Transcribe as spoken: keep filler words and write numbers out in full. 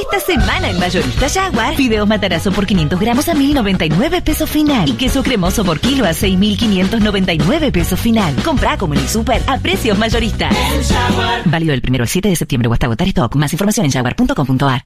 Esta semana en Mayorista Jaguar, fideos matarazo por quinientos gramos a mil noventa y nueve pesos final. Y queso cremoso por kilo a seis mil quinientos noventa y nueve pesos final. Comprá como en el súper a precios mayoristas. Válido del primero al siete de septiembre o hasta agotar stock. Más información en jaguar punto com punto a r.